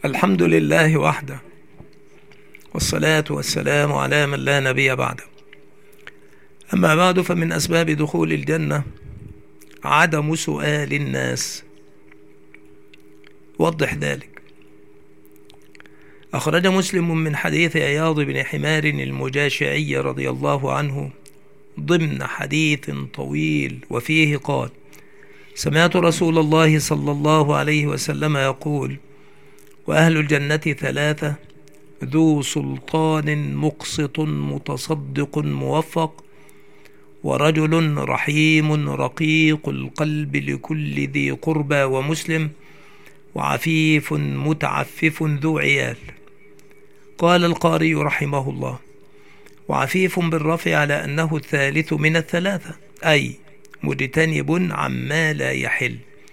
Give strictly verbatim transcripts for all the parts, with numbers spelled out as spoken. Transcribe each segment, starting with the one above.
الحمد لله وحده، والصلاة والسلام على من لا نبي بعده. أما بعد، فمن أسباب دخول الجنة عدم سؤال الناس. وضح ذلك. أخرج مسلم من حديث عياض بن حمار المجاشعي رضي الله عنه ضمن حديث طويل، وفيه قال: سمعت رسول الله صلى الله عليه وسلم يقول: وأهل الجنة ثلاثة: ذو سلطان مقسط متصدق موفق، ورجل رحيم رقيق القلب لكل ذي قربى ومسلم، وعفيف متعفف ذو عيال. قال القاري رحمه الله: وعفيف بالرفع على أنه الثالث من الثلاثة، أي مجتنب عما لا يحل،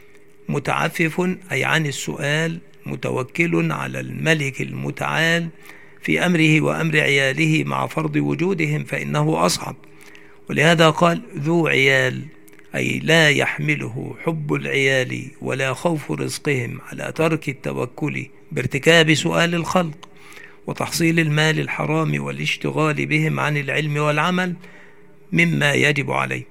متعفف أي عن السؤال، متوكل على الملك المتعال في أمره وأمر عياله مع فرض وجودهم فإنه أصعب. ولهذا قال ذو عيال، أي لا يحمله حب العيال ولا خوف رزقهم على ترك التوكل بارتكاب سؤال الخلق وتحصيل المال الحرام والاشتغال بهم عن العلم والعمل مما يجب عليه.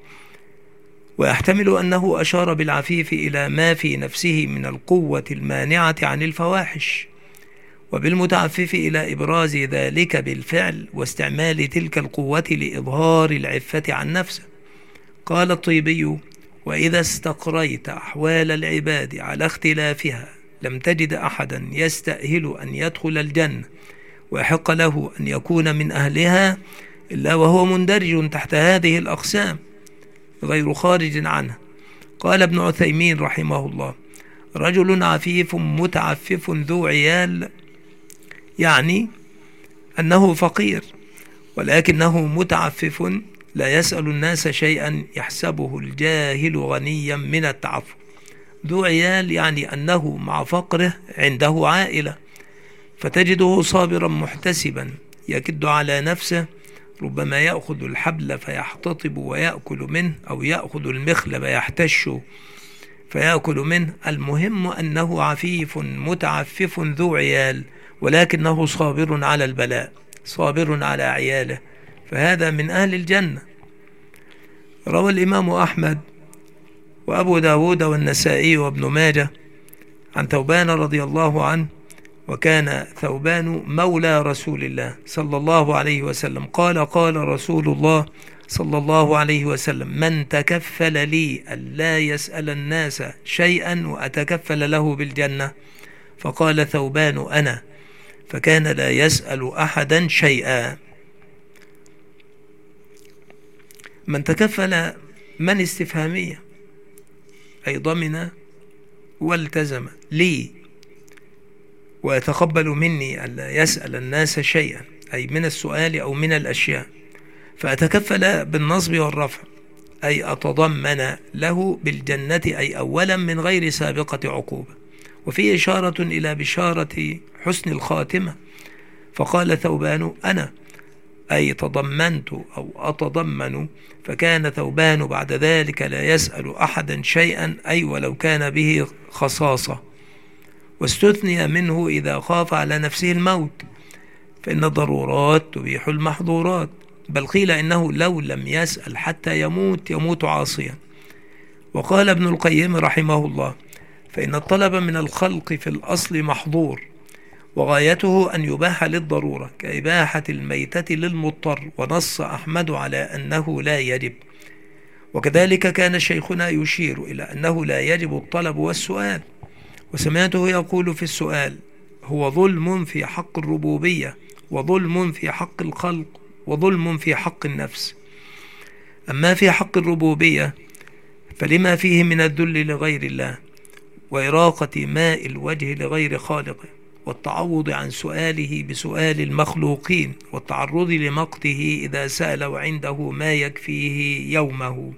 ويحتمل أنه أشار بالعفيف إلى ما في نفسه من القوة المانعة عن الفواحش، وبالمتعفف إلى إبراز ذلك بالفعل واستعمال تلك القوة لإظهار العفة عن نفسه. قال الطيبي: وإذا استقريت أحوال العباد على اختلافها لم تجد أحدا يستأهل أن يدخل الجنة ويحق له أن يكون من أهلها إلا وهو مندرج تحت هذه الأقسام غير خارج عنها. قال ابن عثيمين رحمه الله: رجل عفيف متعفف ذو عيال، يعني أنه فقير ولكنه متعفف لا يسأل الناس شيئا يحسبه الجاهل غنيا من التعفف. ذو عيال يعني أنه مع فقره عنده عائلة، فتجده صابرا محتسبا يكد على نفسه، ربما يأخذ الحبل فيحتطب ويأكل منه، أو يأخذ المخلب يحتش فيأكل منه. المهم أنه عفيف متعفف ذو عيال، ولكنه صابر على البلاء، صابر على عياله، فهذا من أهل الجنة. روى الإمام أحمد وأبو داود والنسائي وابن ماجه عن ثوبان رضي الله عنه، وكان ثوبان مولى رسول الله صلى الله عليه وسلم، قال: قال رسول الله صلى الله عليه وسلم: من تكفل لي ألا يسأل الناس شيئا وأتكفل له بالجنة؟ فقال ثوبان: أنا. فكان لا يسأل أحدا شيئا. من تكفل من استفهامية، أي ضمن والتزم لي ويتقبل مني ألا يسأل الناس شيئا، أي من السؤال أو من الأشياء. فأتكفل بالنصب والرفع، أي أتضمن له بالجنة، أي أولا من غير سابقة عقوبة. وفي إشارة إلى بشارة حسن الخاتمة، فقال ثوبان: أنا، أي تضمنت أو أتضمن. فكان ثوبان بعد ذلك لا يسأل أحدا شيئا، أي ولو كان به خصاصة. واستثني منه إذا خاف على نفسه الموت، فإن الضرورات تبيح المحظورات، بل قيل إنه لو لم يسأل حتى يموت يموت عاصيا. وقال ابن القيم رحمه الله: فإن الطلب من الخلق في الأصل محظور، وغايته أن يباح للضرورة كإباحة الميتة للمضطر، ونص أحمد على أنه لا يجب. وكذلك كان شيخنا يشير إلى أنه لا يجب الطلب والسؤال. وسمعته يقول في السؤال: هو ظلم في حق الربوبية، وظلم في حق الخلق، وظلم في حق النفس. أما في حق الربوبية فلما فيه من الذل لغير الله، وإراقة ماء الوجه لغير خالقه، والتعوض عن سؤاله بسؤال المخلوقين، والتعرض لمقته إذا سأل وعنده ما يكفيه يومه.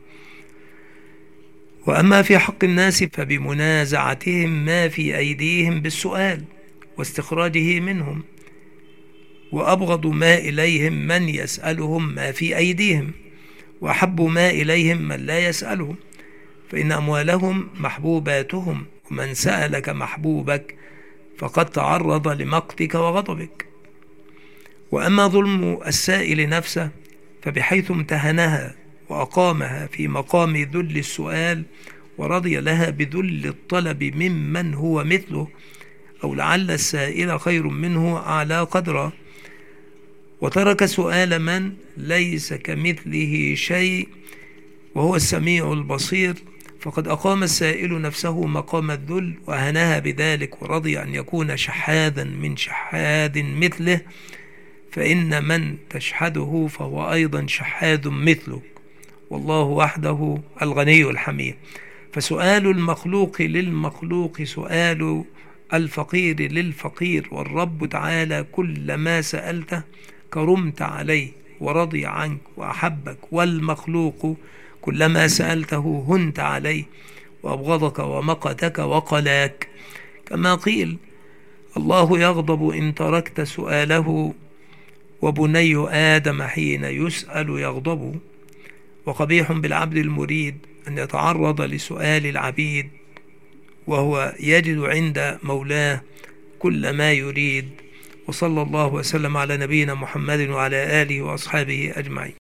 وأما في حق الناس فبمنازعتهم ما في أيديهم بالسؤال واستخراجه منهم، وأبغض ما إليهم من يسألهم ما في أيديهم، وأحب ما إليهم من لا يسألهم، فإن أموالهم محبوباتهم، ومن سألك محبوبك فقد تعرض لمقتك وغضبك. وأما ظلم السائل نفسه فبحيث امتهنها وأقامها في مقام ذل السؤال ورضي لها بذل الطلب ممن هو مثله، أو لعل السائل خير منه أعلى قدرا، وترك سؤال من ليس كمثله شيء وهو السميع البصير، فقد أقام السائل نفسه مقام الذل وأهنها بذلك، ورضي أن يكون شحاذا من شحاذ مثله، فإن من تشحذه فهو أيضا شحاذ مثله، والله وحده الغني الحميد. فسؤال المخلوق للمخلوق سؤال الفقير للفقير، والرب تعالى كل ما سألته كرمت عليه ورضي عنك وأحبك، والمخلوق كلما سألته هنت عليه وأبغضك ومقتك وقلاك. كما قيل: الله يغضب إن تركت سؤاله، وبني آدم حين يسأل يغضب. وقبيح بالعبد المريد أن يتعرض لسؤال العبيد وهو يجد عند مولاه كل ما يريد. وصلى الله وسلم على نبينا محمد وعلى آله وأصحابه أجمعين.